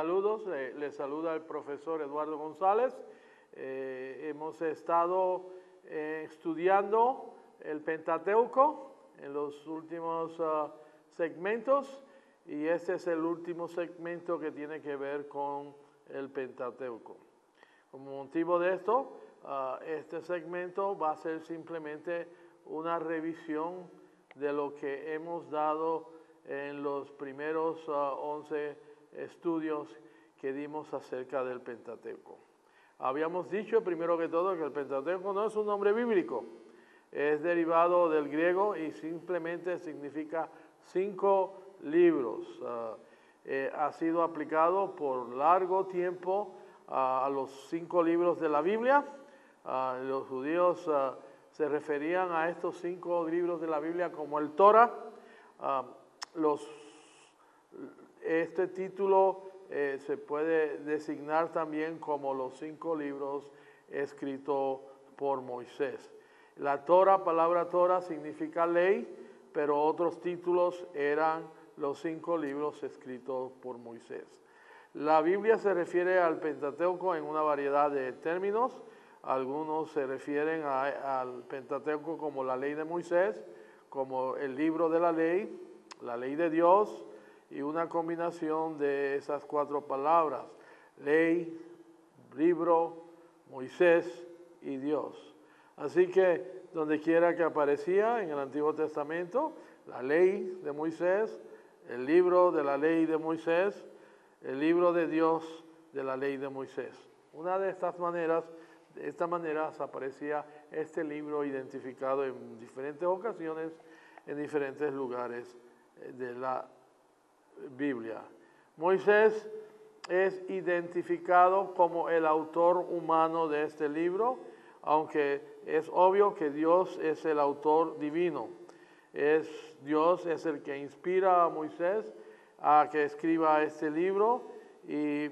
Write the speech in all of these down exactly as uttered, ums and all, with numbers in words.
Saludos, eh, les saluda el profesor Eduardo González. Eh, hemos estado eh, estudiando el Pentateuco en los últimos uh, segmentos y este es el último segmento que tiene que ver con el Pentateuco. Como motivo de esto, uh, este segmento va a ser simplemente una revisión de lo que hemos dado en los primeros uh, once estudios que dimos acerca del Pentateuco. Habíamos dicho primero que todo que el Pentateuco no es un nombre bíblico, es derivado del griego y simplemente significa cinco libros. Uh, eh, ha sido aplicado por largo tiempo uh, a los cinco libros de la Biblia. Uh, los judíos uh, se referían a estos cinco libros de la Biblia como el Torah. Uh, los Este título eh, se puede designar también como los cinco libros escritos por Moisés. La Torah, palabra Torah, significa ley, pero otros títulos eran los cinco libros escritos por Moisés. La Biblia se refiere al Pentateuco en una variedad de términos. Algunos se refieren a, al Pentateuco como la ley de Moisés, como el libro de la ley, la ley de Dios, y una combinación de esas cuatro palabras, ley, libro, Moisés y Dios. Así que donde quiera que aparecía en el Antiguo Testamento, la ley de Moisés, el libro de la ley de Moisés, el libro de Dios de la ley de Moisés. Una de estas maneras, de esta manera aparecía este libro identificado en diferentes ocasiones, en diferentes lugares de la Biblia. Moisés es identificado como el autor humano de este libro, aunque es obvio que Dios es el autor divino. Es, Dios es el que inspira a Moisés a que escriba este libro y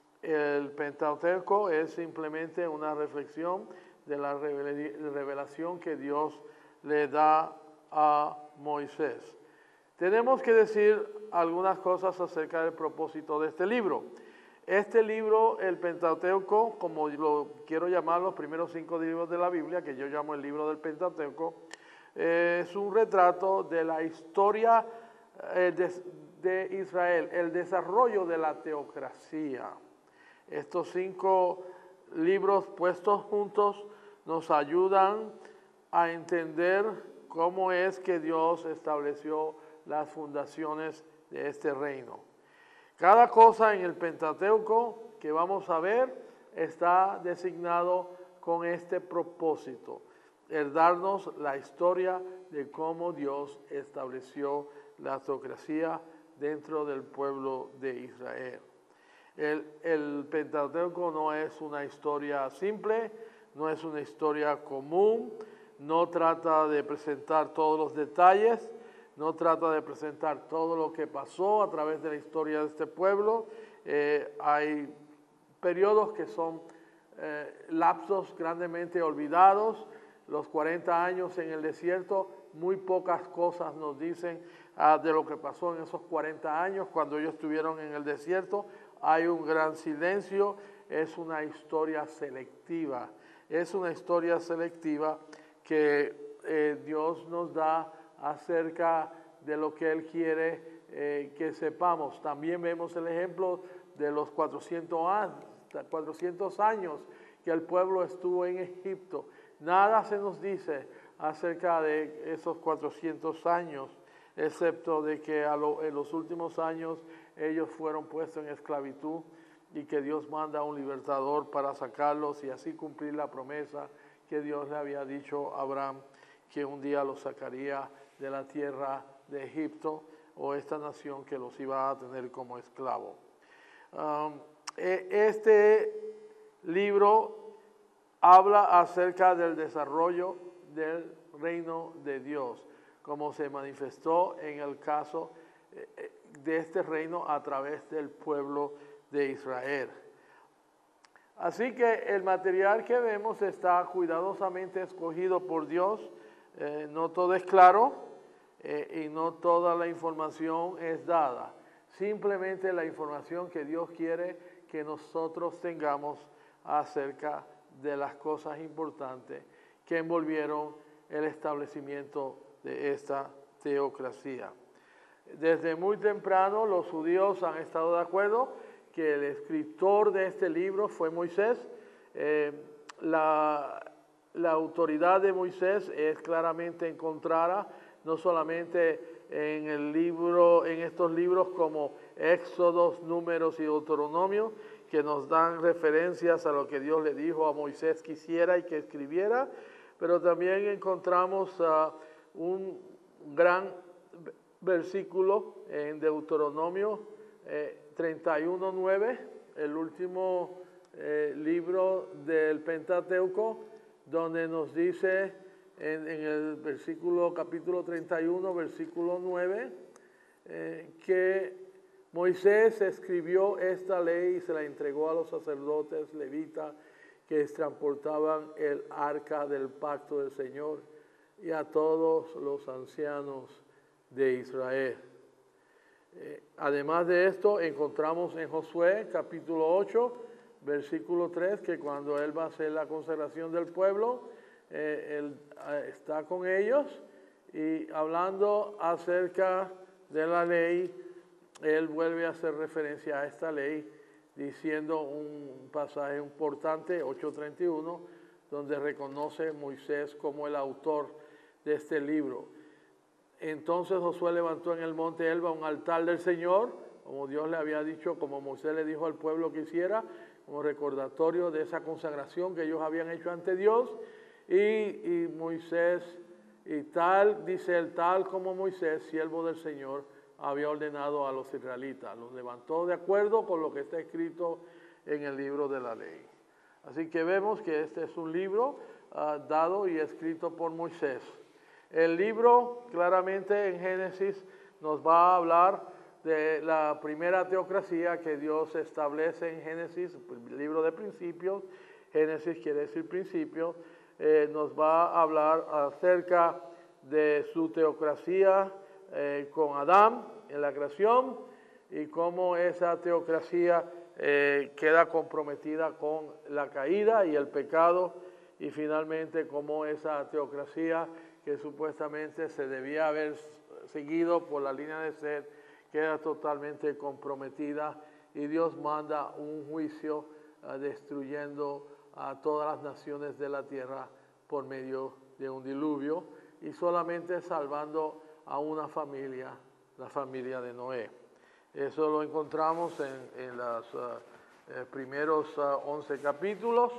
el Pentateuco es simplemente una reflexión de la revelación que Dios le da a Moisés. Tenemos que decir algunas cosas acerca del propósito de este libro. Este libro, el Pentateuco, como lo quiero llamar los primeros cinco libros de la Biblia, que yo llamo el libro del Pentateuco, eh, es un retrato de la historia eh, de, de Israel, el desarrollo de la teocracia. Estos cinco libros puestos juntos nos ayudan a entender cómo es que Dios estableció las fundaciones de este reino. Cada cosa en el Pentateuco que vamos a ver está designado con este propósito, el darnos la historia de cómo Dios estableció la teocracia dentro del pueblo de Israel. El, el Pentateuco no es una historia simple, no es una historia común, no trata de presentar todos los detalles, no trata de presentar todo lo que pasó a través de la historia de este pueblo. Eh, hay periodos que son eh, lapsos grandemente olvidados. Los cuarenta años en el desierto, muy pocas cosas nos dicen uh, de lo que pasó en esos cuarenta años cuando ellos estuvieron en el desierto. Hay un gran silencio, es una historia selectiva. Es una historia selectiva que eh, Dios nos da acerca de lo que Él quiere eh, que sepamos. También vemos el ejemplo de los cuatrocientos años que el pueblo estuvo en Egipto. Nada se nos dice acerca de esos cuatrocientos años, excepto de que a lo, en los últimos años ellos fueron puestos en esclavitud y que Dios manda a un libertador para sacarlos y así cumplir la promesa que Dios le había dicho a Abraham, que un día los sacaría de la tierra de Egipto o esta nación que los iba a tener como esclavos. Um, este libro habla acerca del desarrollo del reino de Dios, como se manifestó en el caso de este reino a través del pueblo de Israel. Así que el material que vemos está cuidadosamente escogido por Dios. Eh, no todo es claro eh, y no toda la información es dada. simplemente la información que Dios quiere que nosotros tengamos acerca de las cosas importantes que envolvieron el establecimiento de esta teocracia. Desde muy temprano los judíos han estado de acuerdo que el escritor de este libro fue Moisés. Eh, la, la autoridad de Moisés es claramente encontrada no solamente en el libro, en estos libros como Éxodos, Números y Deuteronomio, que nos dan referencias a lo que Dios le dijo a Moisés que hiciera y que escribiera, pero también encontramos uh, un gran versículo en Deuteronomio eh, treinta y uno nueve, el último eh, libro del Pentateuco, donde nos dice en, en el versículo capítulo treinta y uno, versículo nueve, eh, que Moisés escribió esta ley y se la entregó a los sacerdotes levitas que transportaban el arca del pacto del Señor y a todos los ancianos de Israel. Eh, además de esto, encontramos en Josué capítulo ocho, versículo tres, que cuando él va a hacer la consagración del pueblo, eh, él eh, está con ellos y hablando acerca de la ley, él vuelve a hacer referencia a esta ley diciendo un pasaje importante, ocho treinta y uno, donde reconoce a Moisés como el autor de este libro. Entonces Josué levantó en el monte Elba un altar del Señor, como Dios le había dicho, como Moisés le dijo al pueblo que hiciera, como recordatorio de esa consagración que ellos habían hecho ante Dios. Y, y Moisés, y tal, dice el tal como Moisés, siervo del Señor, había ordenado a los israelitas. Los levantó de acuerdo con lo que está escrito en el libro de la ley. Así que vemos que este es un libro uh, dado y escrito por Moisés. El libro claramente en Génesis nos va a hablar de la primera teocracia que Dios establece en Génesis, el libro de principios. Génesis quiere decir principio. Eh, nos va a hablar acerca de su teocracia eh, con Adán en la creación y cómo esa teocracia eh, queda comprometida con la caída y el pecado, y finalmente cómo esa teocracia que supuestamente se debía haber seguido por la línea de Seth queda totalmente comprometida y Dios manda un juicio uh, destruyendo a todas las naciones de la tierra por medio de un diluvio y solamente salvando a una familia, la familia de Noé. Eso lo encontramos en, en los uh, eh, primeros uh, once capítulos.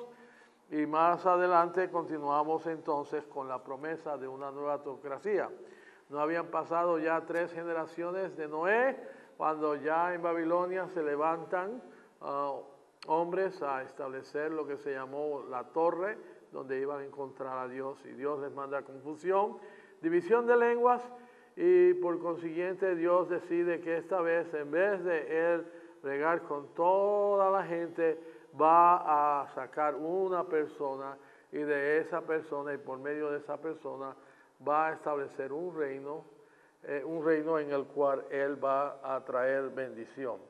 Y más adelante continuamos entonces con la promesa de una nueva teocracia. No habían pasado ya tres generaciones de Noé, cuando ya en Babilonia se levantan uh, hombres a establecer lo que se llamó la torre, donde iban a encontrar a Dios, y Dios les manda confusión, división de lenguas, y por consiguiente Dios decide que esta vez, en vez de él bregar con toda la gente, va a sacar una persona y de esa persona y por medio de esa persona va a establecer un reino, eh, un reino en el cual él va a traer bendición.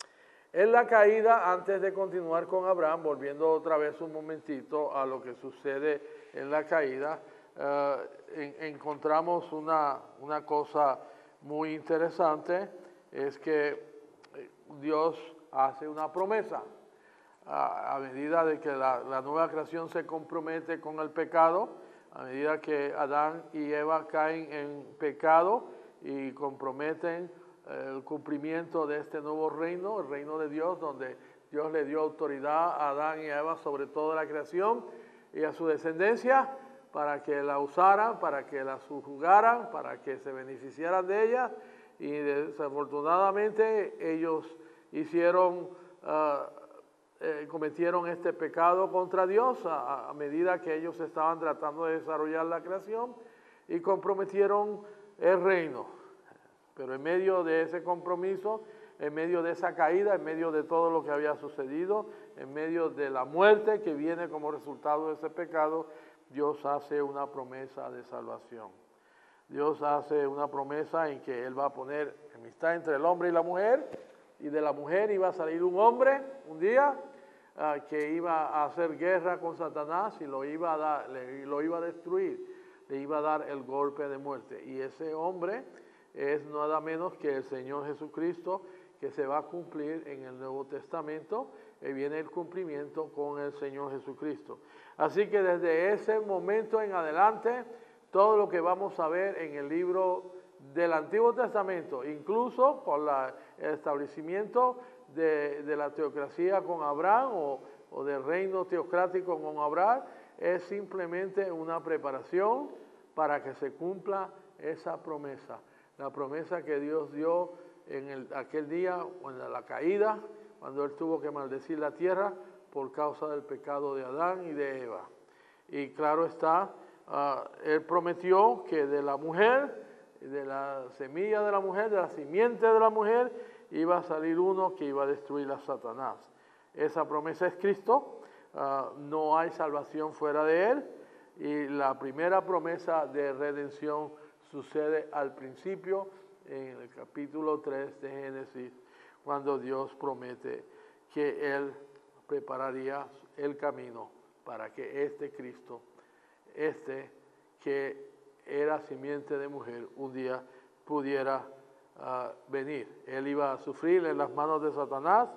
En la caída, antes de continuar con Abraham, volviendo otra vez un momentito a lo que sucede en la caída, eh, en, encontramos una, una cosa muy interesante, es que Dios hace una promesa. A medida de que la, la nueva creación se compromete con el pecado, a medida que Adán y Eva caen en pecado y comprometen el cumplimiento de este nuevo reino, el reino de Dios, donde Dios le dio autoridad a Adán y a Eva sobre toda la creación y a su descendencia para que la usaran, para que la subjugaran, para que se beneficiaran de ella, y desafortunadamente ellos hicieron... Uh, Eh, cometieron este pecado contra Dios a, a medida que ellos estaban tratando de desarrollar la creación y comprometieron el reino. Pero en medio de ese compromiso, en medio de esa caída, en medio de todo lo que había sucedido, en medio de la muerte que viene como resultado de ese pecado, Dios hace una promesa de salvación. Dios hace una promesa en que Él va a poner amistad entre el hombre y la mujer, y de la mujer iba a salir un hombre un día uh, que iba a hacer guerra con Satanás y lo iba a dar, le, lo iba a destruir, le iba a dar el golpe de muerte. Y ese hombre es nada menos que el Señor Jesucristo, que se va a cumplir en el Nuevo Testamento, y viene el cumplimiento con el Señor Jesucristo. Así que desde ese momento en adelante, todo lo que vamos a ver en el libro del Antiguo Testamento, incluso con la, el establecimiento de, de la teocracia con Abraham o, o del reino teocrático con Abraham, es simplemente una preparación para que se cumpla esa promesa. La promesa que Dios dio en el, aquel día, en la caída, cuando Él tuvo que maldecir la tierra por causa del pecado de Adán y de Eva. Y claro está, uh, Él prometió que de la mujer, de la semilla de la mujer, de la simiente de la mujer, iba a salir uno que iba a destruir a Satanás. Esa promesa es Cristo, uh, no hay salvación fuera de Él, y la primera promesa de redención sucede al principio, en el capítulo tres de Génesis, cuando Dios promete que Él prepararía el camino para que este Cristo, este que era simiente de mujer, un día pudiera uh, venir. Él iba a sufrir en las manos de Satanás,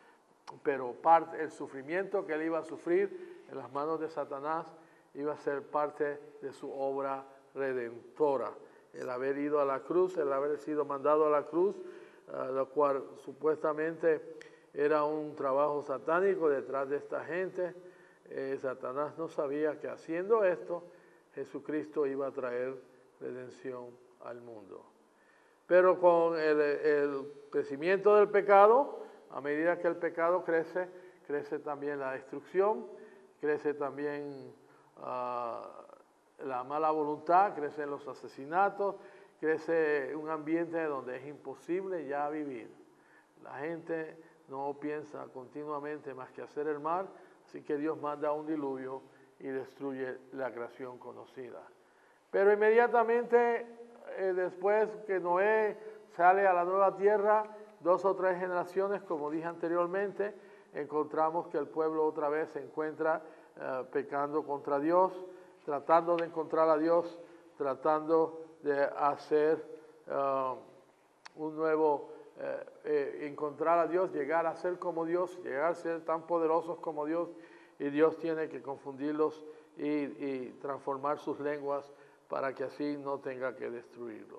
pero parte, el sufrimiento que él iba a sufrir en las manos de Satanás iba a ser parte de su obra redentora. El haber ido a la cruz, el haber sido mandado a la cruz, uh, lo cual supuestamente era un trabajo satánico detrás de esta gente. Eh, Satanás no sabía que haciendo esto, Jesucristo iba a traer redención al mundo. Pero con el, el crecimiento del pecado, a medida que el pecado crece, crece también la destrucción, crece también uh, la mala voluntad, crecen los asesinatos, crece un ambiente donde es imposible ya vivir. La gente no piensa continuamente más que hacer el mal, así que Dios manda un diluvio y destruye la creación conocida. Pero inmediatamente eh, después que Noé sale a la nueva tierra, dos o tres generaciones, como dije anteriormente, encontramos que el pueblo otra vez se encuentra eh, pecando contra Dios, tratando de encontrar a Dios, tratando de hacer uh, un nuevo, eh, eh, encontrar a Dios, llegar a ser como Dios, llegar a ser tan poderosos como Dios, y Dios tiene que confundirlos y, y transformar sus lenguas para que así no tenga que destruirlos.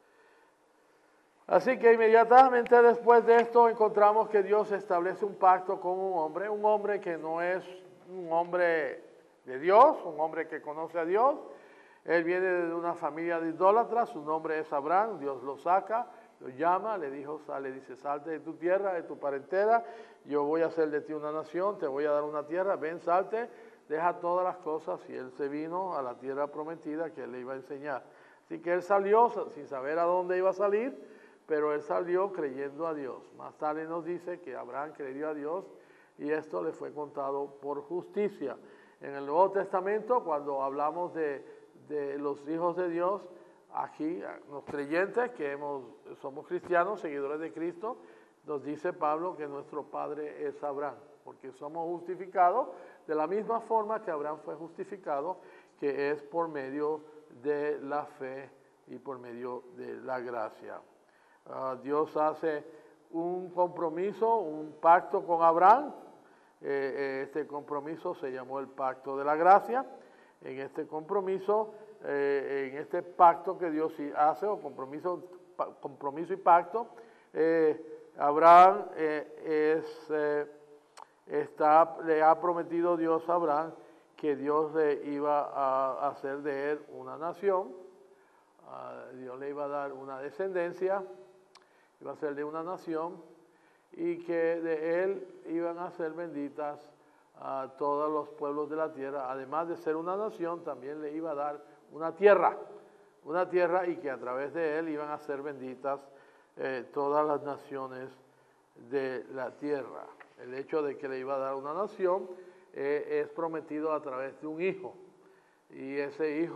Así que inmediatamente después de esto encontramos que Dios establece un pacto con un hombre, un hombre que no es un hombre de Dios, un hombre que conoce a Dios. Él viene de una familia de idólatras, su nombre es Abraham, Dios lo saca, lo llama, le dijo, le dice, salte de tu tierra, de tu parentela, yo voy a hacer de ti una nación, te voy a dar una tierra, ven, salte, deja todas las cosas, y él se vino a la tierra prometida que él le iba a enseñar. Así que él salió sin saber a dónde iba a salir, pero él salió creyendo a Dios. Más tarde nos dice que Abraham creyó a Dios y esto le fue contado por justicia. En el Nuevo Testamento, cuando hablamos de, de los hijos de Dios, aquí los creyentes que hemos, somos cristianos, seguidores de Cristo, nos dice Pablo que nuestro padre es Abraham, porque somos justificados de la misma forma que Abraham fue justificado, que es por medio de la fe y por medio de la gracia. Uh, Dios hace un compromiso, un pacto con Abraham. Eh, este compromiso se llamó el pacto de la gracia. En este compromiso, eh, en este pacto que Dios hace, o compromiso, pa, compromiso y pacto, eh, Abraham eh, es, eh, está, le ha prometido Dios a Abraham que Dios le iba a hacer de él una nación. Uh, Dios le iba a dar una descendencia, iba a ser de una nación, y que de él iban a ser benditas a todos los pueblos de la tierra. Además de ser una nación, también le iba a dar una tierra, una tierra, y que a través de él iban a ser benditas eh, todas las naciones de la tierra. El hecho de que le iba a dar una nación eh, es prometido a través de un hijo, y ese hijo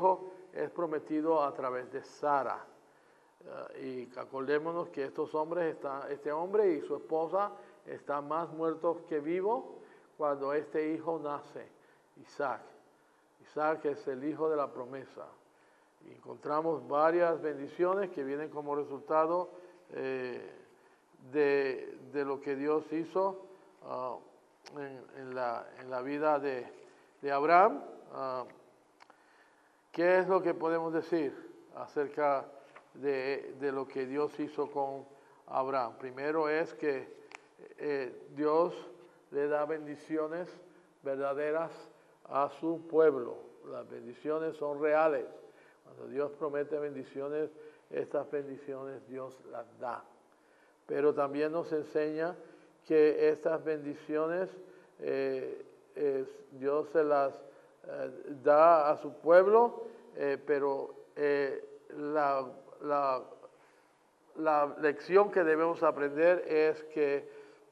es prometido a través de Sara. Uh, y acordémonos que estos hombres está, este hombre y su esposa están más muertos que vivos cuando este hijo nace, Isaac. Isaac es el hijo de la promesa. Y encontramos varias bendiciones que vienen como resultado eh, de, de lo que Dios hizo uh, en, en, la, en la vida de, de Abraham. Uh, ¿Qué es lo que podemos decir acerca de, de lo que Dios hizo con Abraham? Primero es que eh, Dios le da bendiciones verdaderas a su pueblo. Las bendiciones son reales. Cuando Dios promete bendiciones, estas bendiciones Dios las da. Pero también nos enseña que estas bendiciones eh, es, Dios se las eh, da a su pueblo, eh, pero eh, la, la, la lección que debemos aprender es que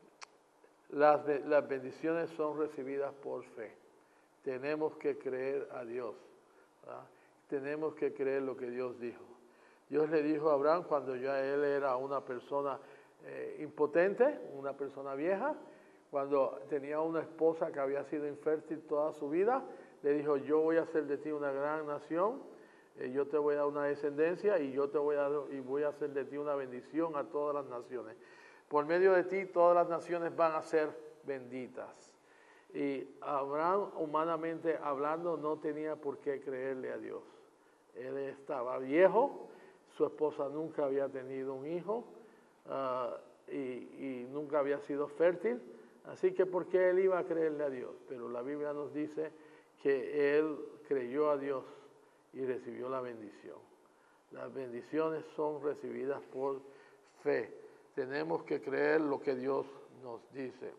las, las bendiciones son recibidas por fe. Tenemos que creer a Dios, ¿verdad? Tenemos que creer lo que Dios dijo. Dios le dijo a Abraham cuando ya él era una persona eh, impotente, una persona vieja, cuando tenía una esposa que había sido infértil toda su vida, le dijo, yo voy a hacer de ti una gran nación, eh, yo te voy a dar una descendencia y yo te voy a, y voy a hacer de ti una bendición a todas las naciones. Por medio de ti todas las naciones van a ser benditas. Y Abraham, humanamente hablando, no tenía por qué creerle a Dios. Él estaba viejo, su esposa nunca había tenido un hijo uh, y, y nunca había sido fértil. Así que ¿por qué él iba a creerle a Dios? Pero la Biblia nos dice que él creyó a Dios y recibió la bendición. Las bendiciones son recibidas por fe. Tenemos que creer lo que Dios nos dice.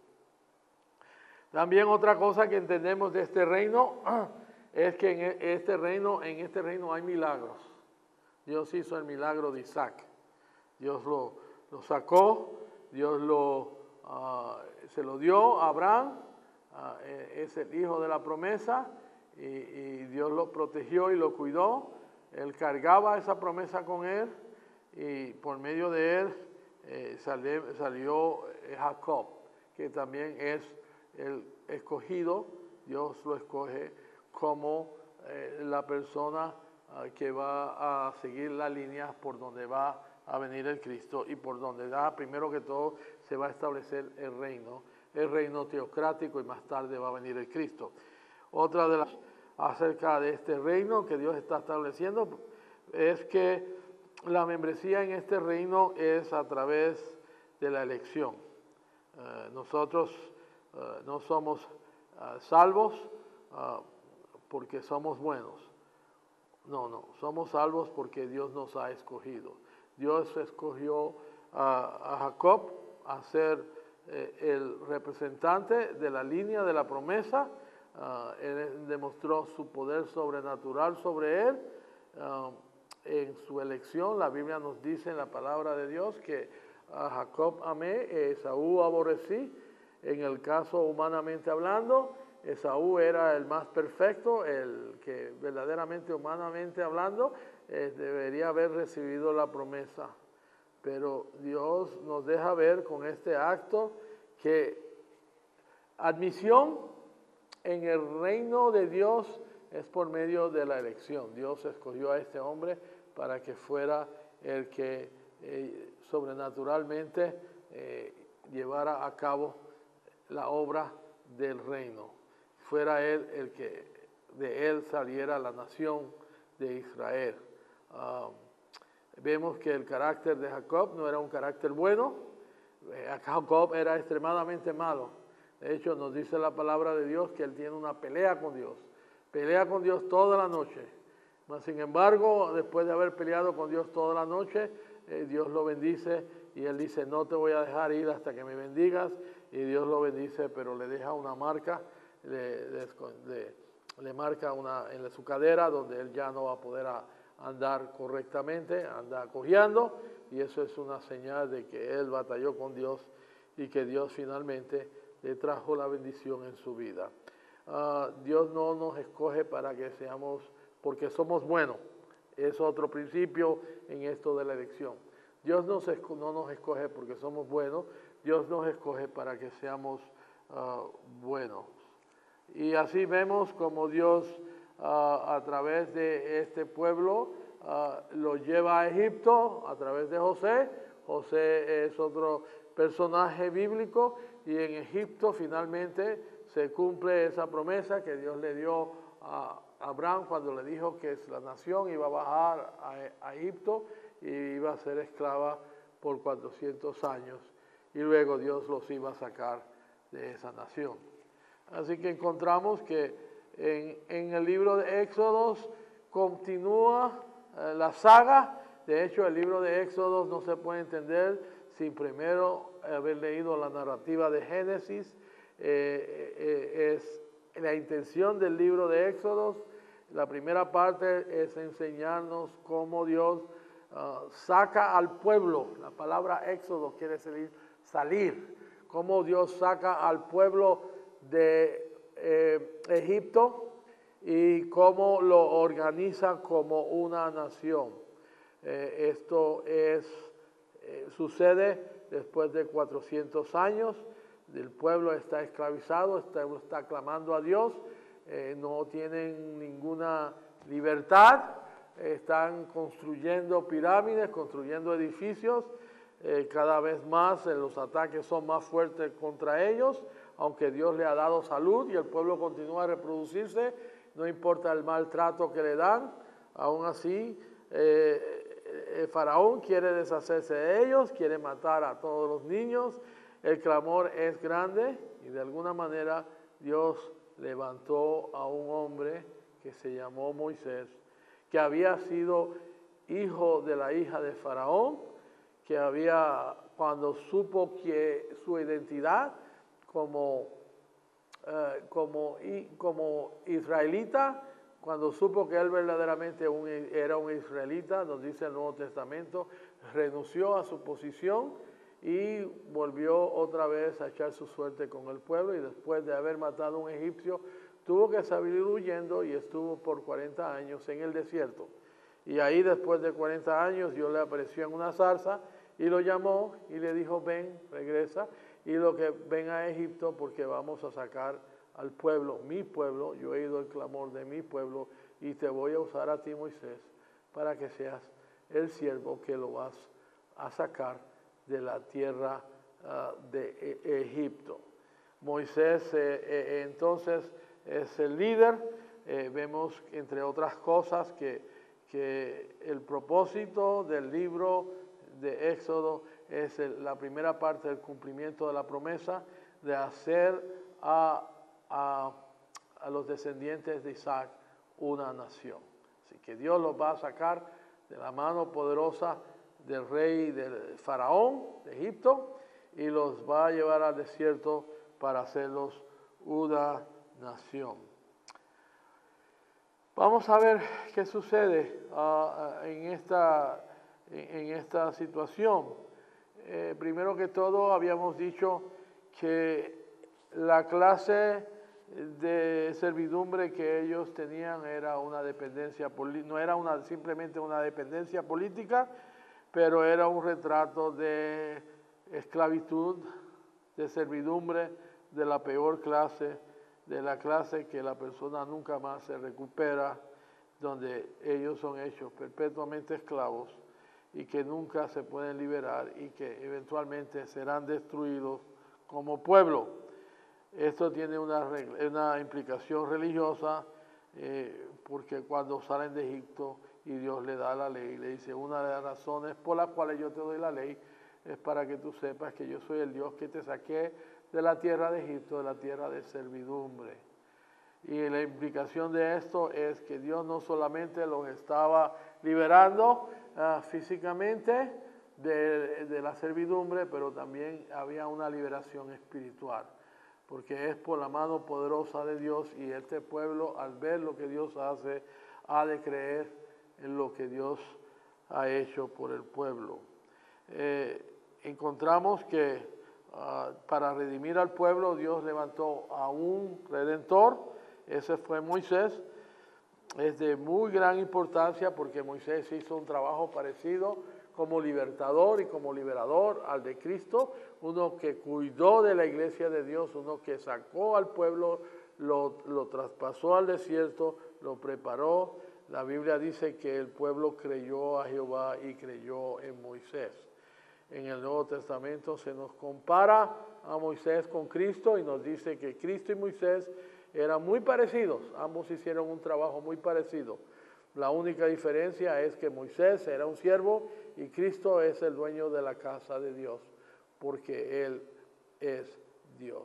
También otra cosa que entendemos de este reino es que en este reino, en este reino hay milagros. Dios hizo el milagro de Isaac. Dios lo, lo sacó, Dios lo, uh, se lo dio a Abraham, uh, es el hijo de la promesa, y, y Dios lo protegió y lo cuidó. Él cargaba esa promesa con él, y por medio de él eh, salió, salió Jacob, que también es el escogido. Dios lo escoge como eh, la persona uh, que va a seguir la línea por donde va a venir el Cristo y por donde da, primero que todo, se va a establecer el reino, el reino teocrático, y más tarde va a venir el Cristo. Otra de las acerca de este reino que Dios está estableciendo es que la membresía en este reino es a través de la elección. Uh, nosotros uh, no somos uh, salvos uh, porque somos buenos. No, no, somos salvos porque Dios nos ha escogido. Dios escogió a, a Jacob a ser eh, el representante de la línea de la promesa. Uh, él demostró su poder sobrenatural sobre él. Uh, en su elección, la Biblia nos dice en la palabra de Dios que a Jacob amé, a Esaú aborrecí. En el caso humanamente hablando, Esaú era el más perfecto, el que verdaderamente humanamente hablando eh, debería haber recibido la promesa. Pero Dios nos deja ver con este acto que admisión en el reino de Dios es por medio de la elección. Dios escogió a este hombre para que fuera el que eh, sobrenaturalmente eh, llevara a cabo la obra del reino. Fuera él el que de él saliera la nación de Israel. Um, vemos que el carácter de Jacob no era un carácter bueno. Eh, Jacob era extremadamente malo. De hecho, nos dice la palabra de Dios que él tiene una pelea con Dios. Pelea con Dios toda la noche. Mas, sin embargo, después de haber peleado con Dios toda la noche, eh, Dios lo bendice y él dice, no te voy a dejar ir hasta que me bendigas. Y Dios lo bendice, pero le deja una marca, le, le, le, le marca una en su cadera donde él ya no va a poder a, andar correctamente, anda cojeando, y eso es una señal de que él batalló con Dios y que Dios finalmente le trajo la bendición en su vida. Uh, Dios no nos escoge para que seamos porque somos buenos. Es otro principio en esto de la elección. Dios nos no nos escoge porque somos buenos, Dios nos escoge para que seamos uh, buenos. Y así vemos como Dios uh, a través de este pueblo uh, lo lleva a Egipto, a través de José. José es otro personaje bíblico y en Egipto finalmente se cumple esa promesa que Dios le dio a Abraham cuando le dijo que la nación iba a bajar a, a Egipto y iba a ser esclava por cuatrocientos años y luego Dios los iba a sacar de esa nación. Así que encontramos que en, en el libro de Éxodos continúa eh, la saga. De hecho, el libro de Éxodos no se puede entender sin primero haber leído la narrativa de Génesis. Eh, eh, es la intención del libro de Éxodos. La primera parte es enseñarnos cómo Dios uh, saca al pueblo. La palabra Éxodo quiere decir salir. Cómo Dios saca al pueblo de eh, Egipto y cómo lo organiza como una nación. Eh, esto es, eh, sucede después de cuatrocientos años. El pueblo está esclavizado, está, está clamando a Dios, eh, no tienen ninguna libertad, eh, están construyendo pirámides, construyendo edificios, eh, cada vez más eh, los ataques son más fuertes contra ellos, aunque Dios le ha dado salud y el pueblo continúa a reproducirse, no importa el maltrato que le dan, aún así eh, el faraón quiere deshacerse de ellos, quiere matar a todos los niños. El clamor es grande y de alguna manera Dios levantó a un hombre que se llamó Moisés, que había sido hijo de la hija de Faraón, que había, cuando supo que su identidad como, eh, como, como israelita, cuando supo que él verdaderamente un, era un israelita, nos dice el Nuevo Testamento, renunció a su posición y volvió otra vez a echar su suerte con el pueblo y después de haber matado a un egipcio tuvo que salir huyendo y estuvo por cuarenta años en el desierto. Y ahí después de cuarenta años Dios le apareció en una zarza y lo llamó y le dijo ven, regresa y lo que ven a Egipto porque vamos a sacar al pueblo, mi pueblo, yo he oído el clamor de mi pueblo y te voy a usar a ti Moisés para que seas el siervo que lo vas a sacar de la tierra uh, de e Egipto. Moisés eh, eh, entonces es el líder, eh, vemos entre otras cosas que, que el propósito del libro de Éxodo es el, la primera parte del cumplimiento de la promesa de hacer a, a, a los descendientes de Isaac una nación. Así que Dios los va a sacar de la mano poderosa del rey del faraón de Egipto y los va a llevar al desierto para hacerlos una nación. Vamos a ver qué sucede uh, en, esta, en esta situación. Eh, primero que todo habíamos dicho que la clase de servidumbre que ellos tenían era una dependencia política, no era una, simplemente una dependencia política, pero era un retrato de esclavitud, de servidumbre de la peor clase, de la clase que la persona nunca más se recupera, donde ellos son hechos perpetuamente esclavos y que nunca se pueden liberar y que eventualmente serán destruidos como pueblo. Esto tiene una, una implicación religiosa eh, porque cuando salen de Egipto y Dios le da la ley, le dice, una de las razones por las cuales yo te doy la ley es para que tú sepas que yo soy el Dios que te saqué de la tierra de Egipto, de la tierra de servidumbre. Y la implicación de esto es que Dios no solamente los estaba liberando uh, físicamente de, de la servidumbre, pero también había una liberación espiritual, porque es por la mano poderosa de Dios y este pueblo al ver lo que Dios hace, ha de creer en lo que Dios ha hecho por el pueblo. Eh, encontramos que uh, para redimir al pueblo Dios levantó a un redentor, ese fue Moisés, es de muy gran importancia porque Moisés hizo un trabajo parecido como libertador y como liberador al de Cristo, uno que cuidó de la iglesia de Dios, uno que sacó al pueblo, lo, lo traspasó al desierto, lo preparó. La Biblia dice que el pueblo creyó a Jehová y creyó en Moisés. En el Nuevo Testamento se nos compara a Moisés con Cristo y nos dice que Cristo y Moisés eran muy parecidos, ambos hicieron un trabajo muy parecido. La única diferencia es que Moisés era un siervo y Cristo es el dueño de la casa de Dios, porque Él es Dios.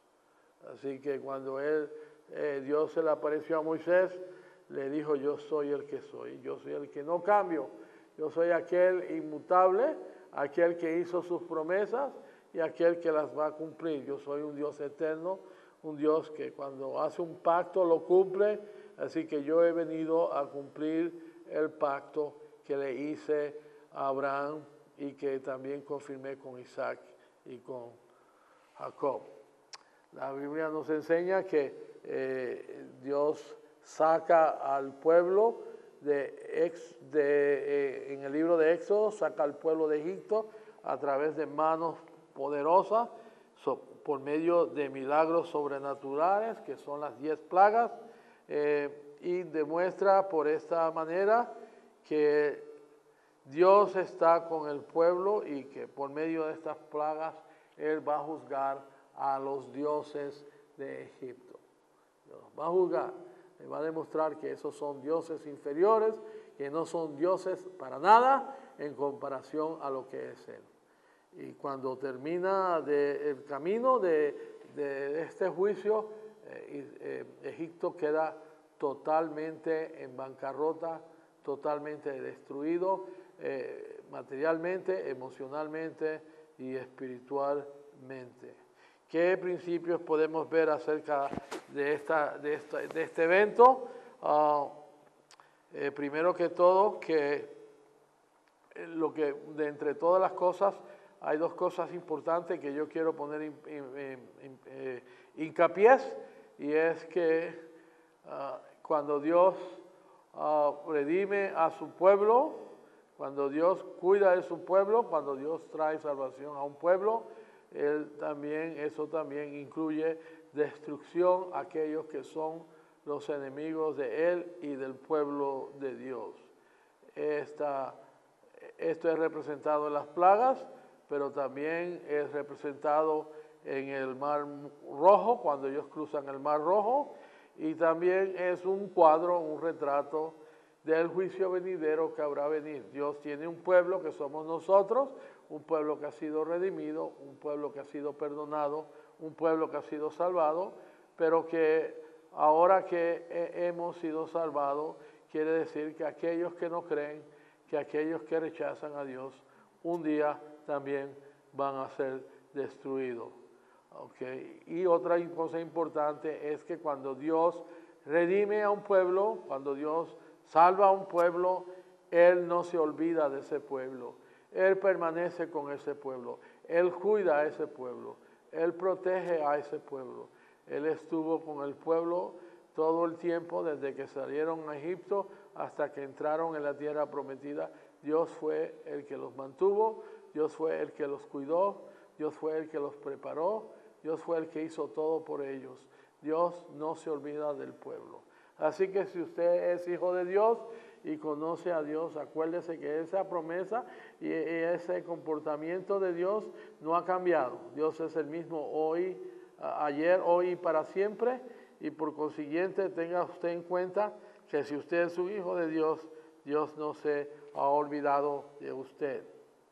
Así que cuando él, eh, Dios se le apareció a Moisés, le dijo: yo soy el que soy, yo soy el que no cambio, yo soy aquel inmutable, aquel que hizo sus promesas y aquel que las va a cumplir. Yo soy un Dios eterno, un Dios que cuando hace un pacto lo cumple, así que yo he venido a cumplir el pacto que le hice a Abraham y que también confirmé con Isaac y con Jacob. La Biblia nos enseña que eh, Dios saca al pueblo de, ex, de eh, en el libro de Éxodo, saca al pueblo de Egipto a través de manos poderosas, so, por medio de milagros sobrenaturales, que son las diez plagas, eh, y demuestra por esta manera que Dios está con el pueblo y que por medio de estas plagas Él va a juzgar a los dioses de Egipto. Los va a juzgar, le va a demostrar que esos son dioses inferiores, que no son dioses para nada en comparación a lo que es Él. Y cuando termina de, el camino de, de este juicio, eh, eh, Egipto queda totalmente en bancarrota, totalmente destruido, eh, materialmente, emocionalmente y espiritualmente. ¿Qué principios podemos ver acerca de, esta, de, esta, de este evento? Uh, eh, primero que todo, que lo que de entre todas las cosas, hay dos cosas importantes que yo quiero poner in, in, in, in, eh, hincapié, y es que uh, cuando Dios uh, redime a su pueblo, cuando Dios cuida de su pueblo, cuando Dios trae salvación a un pueblo, Él también, eso también incluye destrucción a aquellos que son los enemigos de Él y del pueblo de Dios. Esta, esto es representado en las plagas, pero también es representado en el Mar Rojo, cuando ellos cruzan el Mar Rojo, y también es un cuadro, un retrato del juicio venidero que habrá venir. Dios tiene un pueblo que somos nosotros, un pueblo que ha sido redimido, un pueblo que ha sido perdonado, un pueblo que ha sido salvado, pero que ahora que hemos sido salvados, quiere decir que aquellos que no creen, que aquellos que rechazan a Dios, un día también van a ser destruidos. Okay. Y otra cosa importante es que cuando Dios redime a un pueblo, cuando Dios salva a un pueblo, Él no se olvida de ese pueblo. Él permanece con ese pueblo. Él cuida a ese pueblo. Él protege a ese pueblo. Él estuvo con el pueblo todo el tiempo, desde que salieron a Egipto hasta que entraron en la tierra prometida. Dios fue el que los mantuvo, Dios fue el que los cuidó, Dios fue el que los preparó, Dios fue el que hizo todo por ellos. Dios no se olvida del pueblo. Así que si usted es hijo de Dios y conoce a Dios, acuérdese que esa promesa y ese comportamiento de Dios no ha cambiado. Dios es el mismo hoy, ayer, hoy y para siempre, y por consiguiente tenga usted en cuenta que si usted es un hijo de Dios, Dios no se ha olvidado de usted.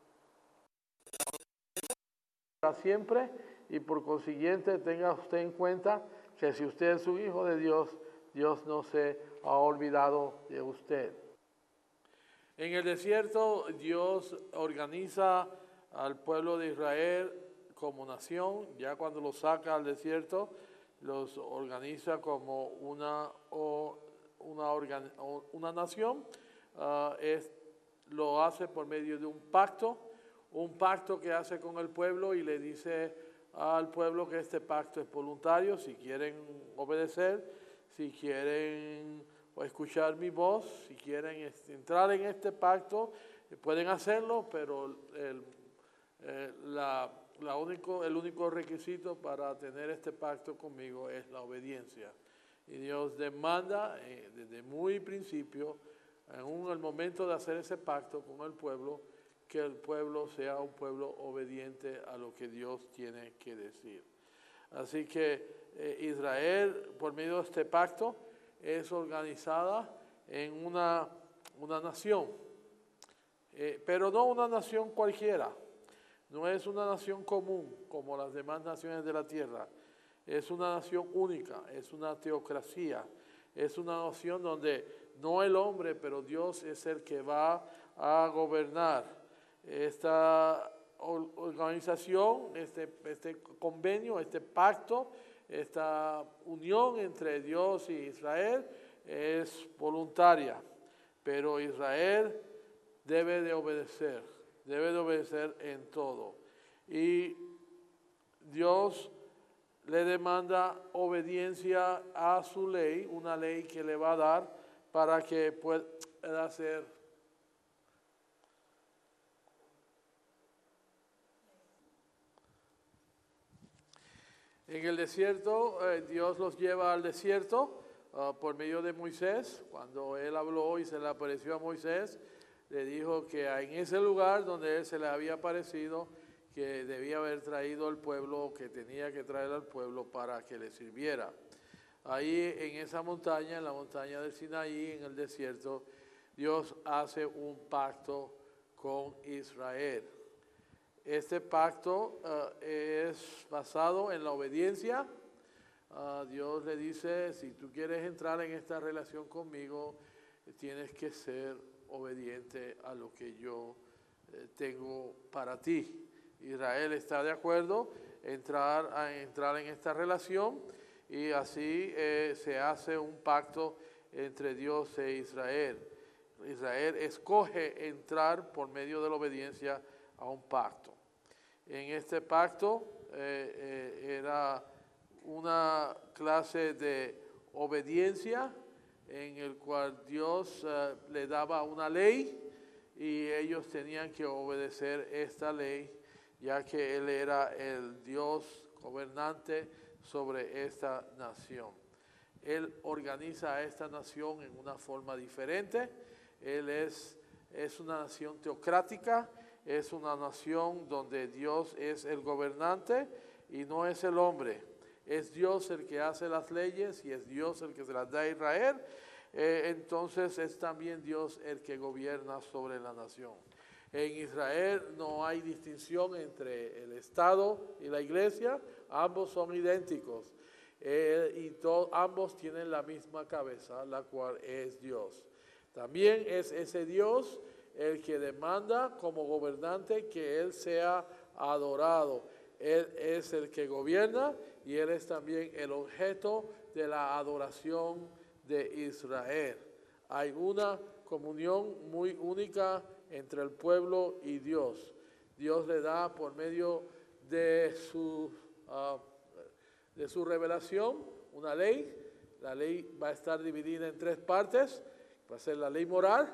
Para siempre, y por consiguiente tenga usted en cuenta que si usted es un hijo de Dios, Dios no se ha olvidado de usted. En el desierto, Dios organiza al pueblo de Israel como nación. Ya cuando los saca al desierto, los organiza como una, o, una, organ, o una nación. Uh, es, lo hace por medio de un pacto, un pacto que hace con el pueblo y le dice al pueblo que este pacto es voluntario, si quieren obedecer, si quieren o escuchar mi voz. Si quieren este, entrar en este pacto, eh, pueden hacerlo, pero el, eh, la, la único, el único requisito para tener este pacto conmigo es la obediencia. Y Dios demanda eh, desde muy principio, en el momento de hacer ese pacto con el pueblo, que el pueblo sea un pueblo obediente a lo que Dios tiene que decir. Así que eh, Israel, por medio de este pacto, es organizada en una, una nación, eh, pero no una nación cualquiera, no es una nación común como las demás naciones de la tierra, es una nación única, es una teocracia, es una nación donde no el hombre, pero Dios es el que va a gobernar. Esta organización, este, este convenio, este pacto, esta unión entre Dios y Israel es voluntaria, pero Israel debe de obedecer, debe de obedecer en todo. Y Dios le demanda obediencia a su ley, una ley que le va a dar para que pueda hacer en el desierto. eh, Dios los lleva al desierto uh, por medio de Moisés. Cuando él habló y se le apareció a Moisés, le dijo que en ese lugar donde él se le había aparecido, que debía haber traído al pueblo, que tenía que traer al pueblo para que le sirviera. Ahí en esa montaña, en la montaña del Sinaí, en el desierto, Dios hace un pacto con Israel. Este pacto uh, es basado en la obediencia. Uh, Dios le dice, si tú quieres entrar en esta relación conmigo, tienes que ser obediente a lo que yo eh, tengo para ti. Israel está de acuerdo en entrar, a entrar en esta relación y así eh, se hace un pacto entre Dios e Israel. Israel escoge entrar por medio de la obediencia a un pacto. En este pacto eh, eh, era una clase de obediencia en el cual Dios uh, le daba una ley y ellos tenían que obedecer esta ley, ya que Él era el Dios gobernante sobre esta nación. Él organiza a esta nación en una forma diferente. Él es, es una nación teocrática, es una nación donde Dios es el gobernante y no es el hombre. Es Dios el que hace las leyes y es Dios el que se las da a Israel. Eh, entonces es también Dios el que gobierna sobre la nación. En Israel no hay distinción entre el Estado y la iglesia, ambos son idénticos eh, y to, ambos tienen la misma cabeza, la cual es Dios. También es ese Dios el que demanda como gobernante que Él sea adorado. Él es el que gobierna y Él es también el objeto de la adoración de Israel. Hay una comunión muy única entre el pueblo y Dios. Dios le da por medio de su, uh, de su revelación una ley. La ley va a estar dividida en tres partes. Va a ser la ley moral,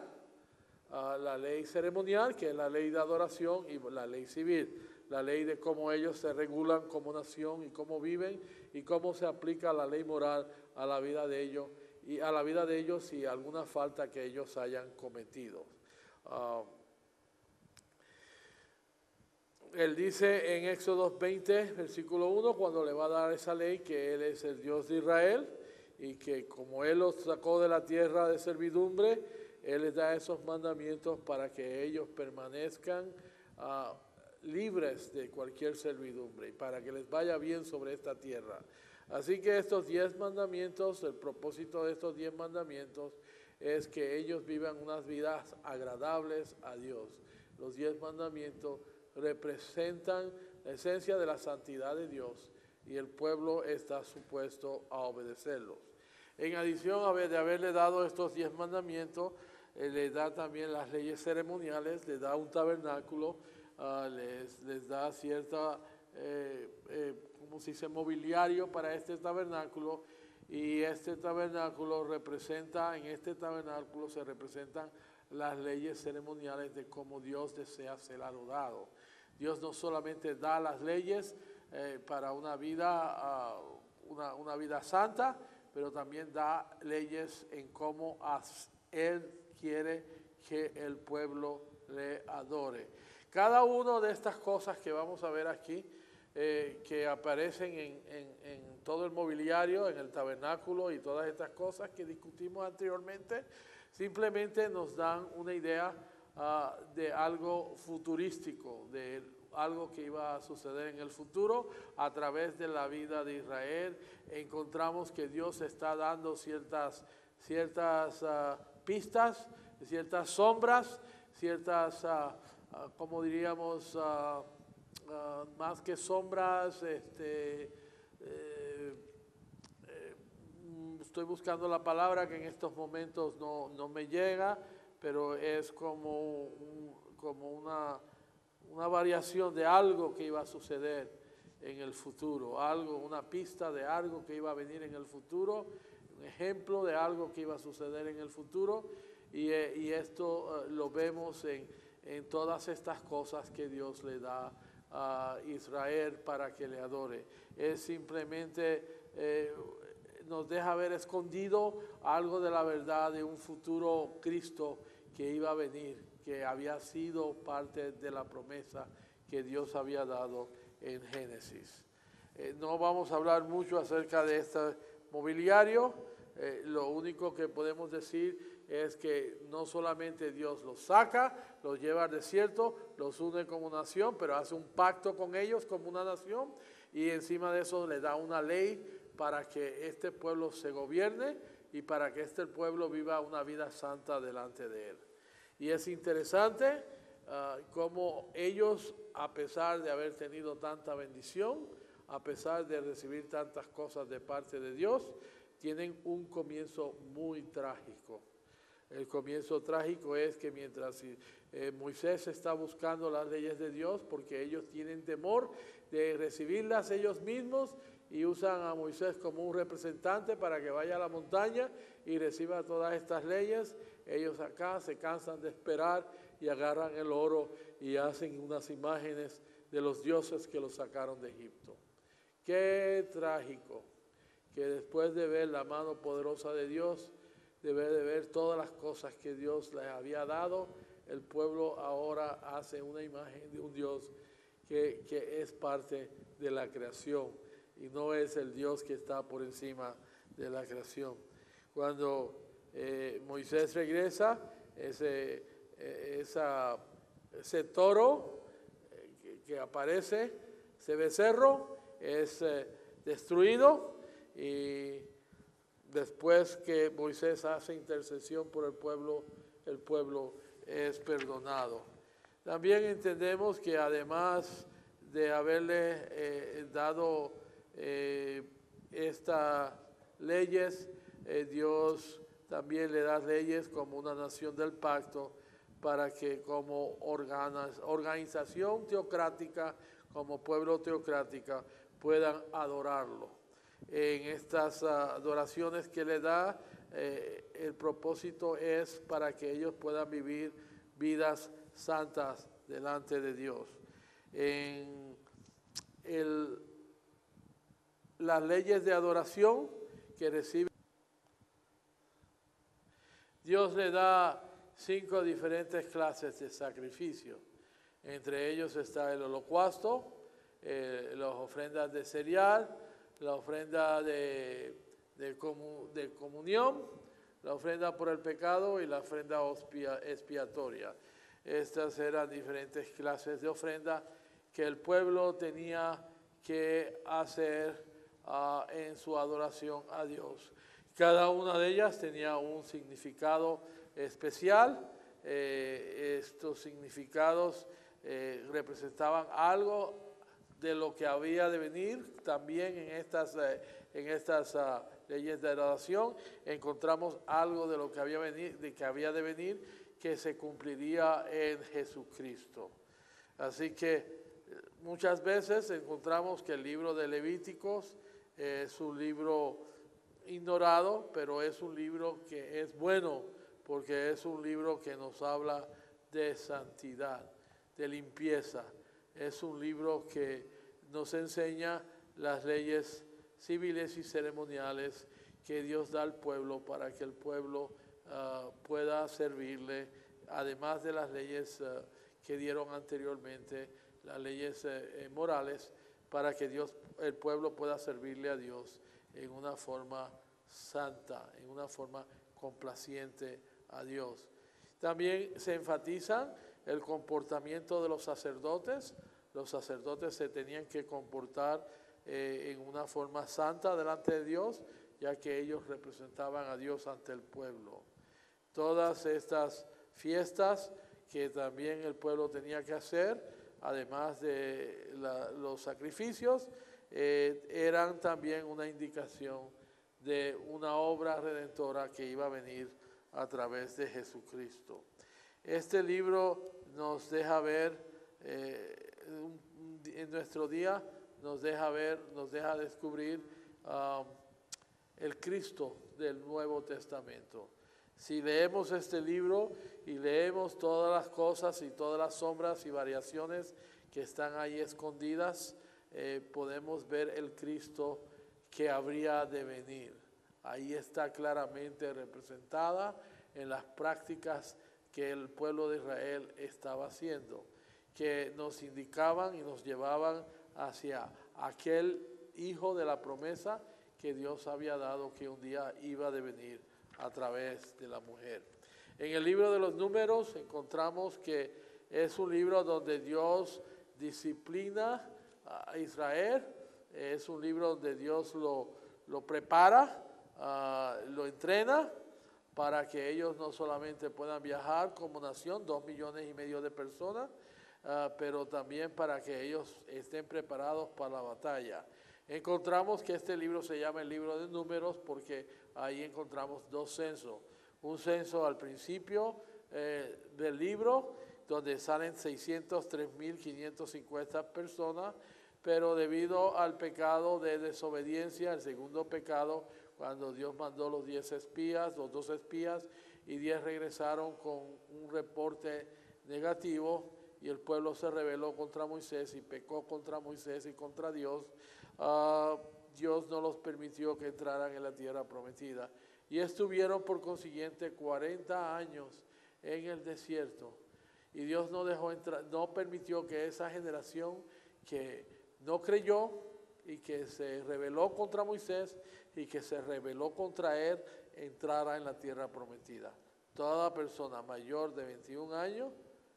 uh, la ley ceremonial, que es la ley de adoración, y la ley civil. La ley de cómo ellos se regulan como nación y cómo viven y cómo se aplica la ley moral a la vida de ellos y a la vida de ellos y alguna falta que ellos hayan cometido. Uh, él dice en Éxodo veinte, versículo uno, cuando le va a dar esa ley, que Él es el Dios de Israel y que como Él los sacó de la tierra de servidumbre, Él les da esos mandamientos para que ellos permanezcan uh, libres de cualquier servidumbre y para que les vaya bien sobre esta tierra. Así que estos diez mandamientos, el propósito de estos diez mandamientos es que ellos vivan unas vidas agradables a Dios. Los diez mandamientos representan la esencia de la santidad de Dios y el pueblo está supuesto a obedecerlos. En adición a de haberle dado estos diez mandamientos, eh, le da también las leyes ceremoniales, le da un tabernáculo, uh, les, les da cierta, eh, eh, como se dice, mobiliario para este tabernáculo Y este tabernáculo representa, en este tabernáculo se representan las leyes ceremoniales de cómo Dios desea ser adorado. Dios no solamente da las leyes eh, para una vida, uh, una, una vida santa, pero también da leyes en cómo as, Él quiere que el pueblo le adore. Cada una de estas cosas que vamos a ver aquí, eh, que aparecen en, en, en todo el mobiliario, en el tabernáculo y todas estas cosas que discutimos anteriormente, simplemente nos dan una idea uh, de algo futurístico, de algo que iba a suceder en el futuro a través de la vida de Israel. Encontramos que Dios está dando ciertas, ciertas uh, pistas, ciertas sombras, ciertas, uh, uh, como diríamos, uh, uh, más que sombras, este, eh, eh, estoy buscando la palabra que en estos momentos no, no me llega, pero es como, un, como una, una variación de algo que iba a suceder en el futuro, algo, una pista de algo que iba a venir en el futuro, un ejemplo de algo que iba a suceder en el futuro, y, y esto uh, lo vemos en, en todas estas cosas que Dios le da a Israel para que le adore. Es simplemente, eh, nos deja ver escondido algo de la verdad de un futuro Cristo que iba a venir, que había sido parte de la promesa que Dios había dado en Génesis. Eh, no vamos a hablar mucho acerca de este mobiliario, eh, lo único que podemos decir es que no solamente Dios los saca, los lleva al desierto, los une como nación, pero hace un pacto con ellos como una nación, y encima de eso le da una ley para que este pueblo se gobierne y para que este pueblo viva una vida santa delante de él. Y es interesante uh, cómo ellos, a pesar de haber tenido tanta bendición, a pesar de recibir tantas cosas de parte de Dios, tienen un comienzo muy trágico. El comienzo trágico es que mientras eh, Moisés está buscando las leyes de Dios, porque ellos tienen temor de recibirlas ellos mismos, y usan a Moisés como un representante para que vaya a la montaña y reciba todas estas leyes, ellos acá se cansan de esperar y agarran el oro y hacen unas imágenes de los dioses que los sacaron de Egipto. Qué trágico que después de ver la mano poderosa de Dios, de ver, de ver todas las cosas que Dios les había dado, el pueblo ahora hace una imagen de un Dios que, que es parte de la creación y no es el Dios que está por encima de la creación. Cuando eh, Moisés regresa, ese, eh, esa, ese toro eh, que, que aparece, ese becerro, es eh, destruido, y después que Moisés hace intercesión por el pueblo, el pueblo es perdonado. También entendemos que además de haberle eh, dado eh, estas leyes, eh, Dios también le da leyes como una nación del pacto para que como organización teocrática, como pueblo teocrática, puedan adorarlo. En estas uh, adoraciones que le da, eh, el propósito es para que ellos puedan vivir vidas santas delante de Dios. En el, las leyes de adoración que recibe, Dios le da cinco diferentes clases de sacrificio. Entre ellos está el holocausto, eh, las ofrendas de cereal, la ofrenda de, de, comu, de comunión, la ofrenda por el pecado y la ofrenda expiatoria. Estas eran diferentes clases de ofrenda que el pueblo tenía que hacer uh, en su adoración a Dios. Cada una de ellas tenía un significado especial. Eh, estos significados eh, representaban algo de lo que había de venir. También en estas, eh, en estas uh, leyes de adoración encontramos algo de lo que había, venir, de que había de venir que se cumpliría en Jesucristo. Así que muchas veces encontramos que el libro de Levíticos es un libro ignorado, pero es un libro que es bueno, porque es un libro que nos habla de santidad, de limpieza. Es un libro que nos enseña las leyes civiles y ceremoniales que Dios da al pueblo para que el pueblo uh, pueda servirle, además de las leyes uh, que dieron anteriormente, las leyes uh, morales, para que Dios, el pueblo pueda servirle a Dios en una forma santa, en una forma complaciente a Dios. También se enfatiza el comportamiento de los sacerdotes. Los sacerdotes se tenían que comportar eh, en una forma santa delante de Dios, ya que ellos representaban a Dios ante el pueblo. Todas estas fiestas que también el pueblo tenía que hacer, además de la, los sacrificios, eh, eran también una indicación de una obra redentora que iba a venir a través de Jesucristo. Este libro nos deja ver, eh, en nuestro día, nos deja ver, nos deja descubrir um, el Cristo del Nuevo Testamento. Si leemos este libro y leemos todas las cosas y todas las sombras y variaciones que están ahí escondidas, eh, podemos ver el Cristo que habría de venir. Ahí está claramente representada en las prácticas que el pueblo de Israel estaba haciendo, que nos indicaban y nos llevaban hacia aquel hijo de la promesa que Dios había dado, que un día iba a venir a través de la mujer. En el libro de los Números encontramos que es un libro donde Dios disciplina a Israel, es un libro donde Dios lo, lo prepara, uh, lo entrena para que ellos no solamente puedan viajar como nación, dos millones y medio de personas, uh, pero también para que ellos estén preparados para la batalla. Encontramos que este libro se llama el libro de Números porque ahí encontramos dos censos. Un censo al principio eh, del libro, donde salen seiscientos tres mil quinientas cincuenta personas, pero debido al pecado de desobediencia, el segundo pecado, cuando Dios mandó los diez espías, los dos espías, y diez regresaron con un reporte negativo, y el pueblo se rebeló contra Moisés y pecó contra Moisés y contra Dios, uh, Dios no los permitió que entraran en la tierra prometida. Y estuvieron por consiguiente cuarenta años en el desierto. Y Dios no dejó entrar, no permitió que esa generación que no creyó y que se rebeló contra Moisés y que se rebeló contra él, entrara en la tierra prometida. Toda persona mayor de veintiún años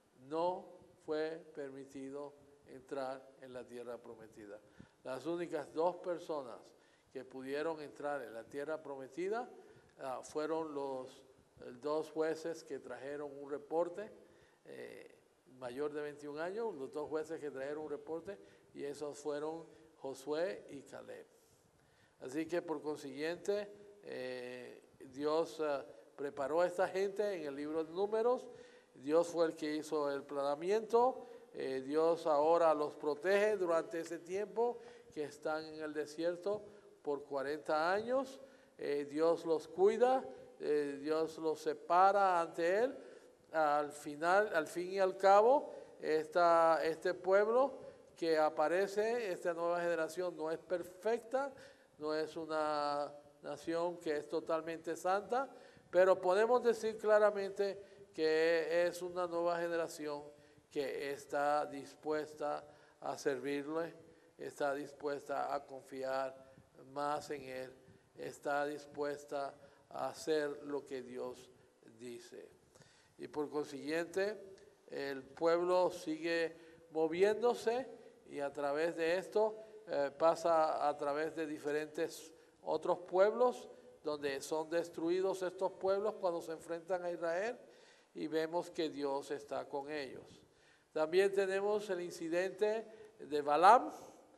no fue permitido entrar en la tierra prometida. Las únicas dos personas que pudieron entrar en la tierra prometida uh, fueron los dos jueces que trajeron un reporte, eh, mayor de veintiún años, los dos jueces que trajeron un reporte, y esos fueron Josué y Caleb. Así que por consiguiente, eh, Dios uh, preparó a esta gente en el libro de Números. Dios fue el que hizo el planeamiento. Eh, Dios ahora los protege durante ese tiempo que están en el desierto por cuarenta años. Eh, Dios los cuida, eh, Dios los separa ante Él. Al final, al fin y al cabo, esta, este pueblo que aparece, esta nueva generación no es perfecta, no es una nación que es totalmente santa, pero podemos decir claramente que es una nueva generación que está dispuesta a servirle, está dispuesta a confiar más en Él, está dispuesta a hacer lo que Dios dice. Y por consiguiente, el pueblo sigue moviéndose y a través de esto eh, pasa a través de diferentes otros pueblos, donde son destruidos estos pueblos cuando se enfrentan a Israel, y vemos que Dios está con ellos. También tenemos el incidente de Balaam,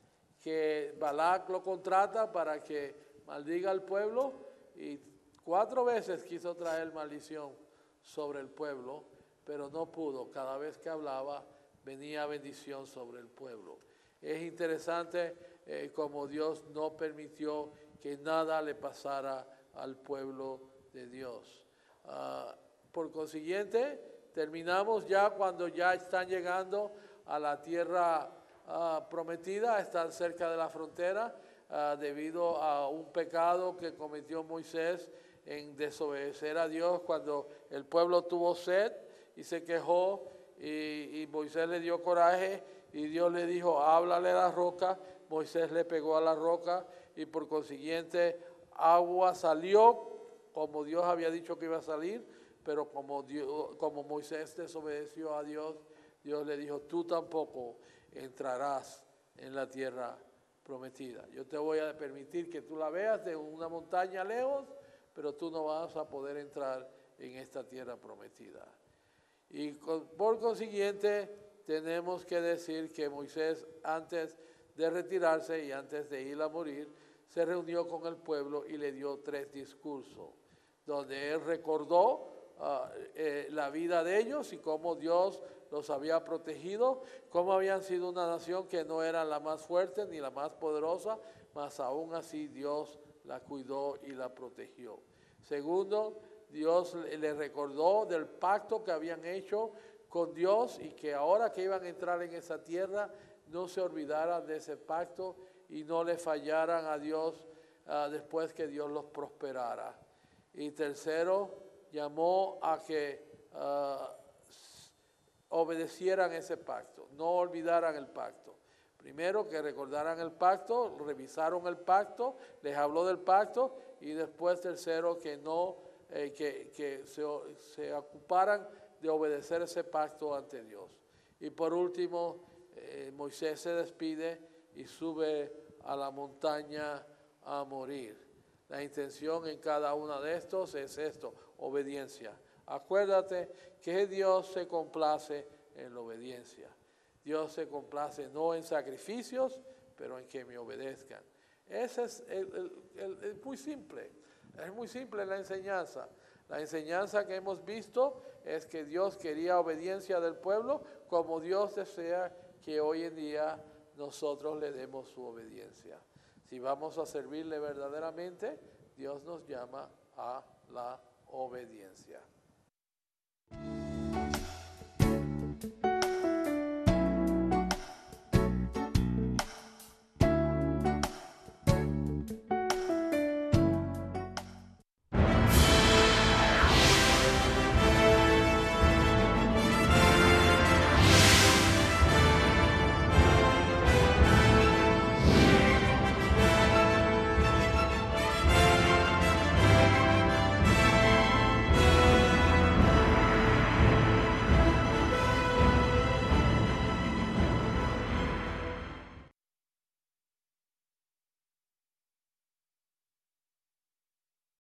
que Balac lo contrata para que maldiga al pueblo, y cuatro veces quiso traer maldición sobre el pueblo, pero no pudo. Cada vez que hablaba venía bendición sobre el pueblo. Es interesante eh, como Dios no permitió que nada le pasara al pueblo de Dios. Uh, por consiguiente, terminamos ya cuando ya están llegando a la tierra uh, prometida, están cerca de la frontera, uh, debido a un pecado que cometió Moisés en desobedecer a Dios cuando el pueblo tuvo sed y se quejó, y, y Moisés le dio coraje y Dios le dijo, háblale a la roca. Moisés le pegó a la roca y por consiguiente agua salió como Dios había dicho que iba a salir, pero como, Dios, como Moisés desobedeció a Dios, Dios le dijo, tú tampoco entrarás en la tierra prometida. Yo te voy a permitir que tú la veas de una montaña lejos, pero tú no vas a poder entrar en esta tierra prometida. Y con, por consiguiente, tenemos que decir que Moisés, antes de retirarse y antes de ir a morir, se reunió con el pueblo y le dio tres discursos, donde él recordó uh, eh, la vida de ellos y cómo Dios los había protegido, cómo habían sido una nación que no era la más fuerte ni la más poderosa, mas aún así Dios la cuidó y la protegió. Segundo, Dios le recordó del pacto que habían hecho con Dios y que ahora que iban a entrar en esa tierra, no se olvidaran de ese pacto y no le fallaran a Dios uh, después que Dios los prosperara. Y tercero, llamó a que uh, obedecieran ese pacto, no olvidaran el pacto. Primero, que recordaran el pacto, revisaron el pacto, les habló del pacto, y después, tercero, que no, eh, que, que se, se ocuparan de obedecer ese pacto ante Dios. Y por último, eh, Moisés se despide y sube a la montaña a morir. La intención en cada uno de estos es esto, obediencia. Acuérdate que Dios se complace en la obediencia. Dios se complace no en sacrificios, pero en que me obedezcan. Ese es el, el, el, el muy simple, es muy simple la enseñanza. La enseñanza que hemos visto es que Dios quería obediencia del pueblo, como Dios desea que hoy en día nosotros le demos su obediencia. Si vamos a servirle verdaderamente, Dios nos llama a la obediencia.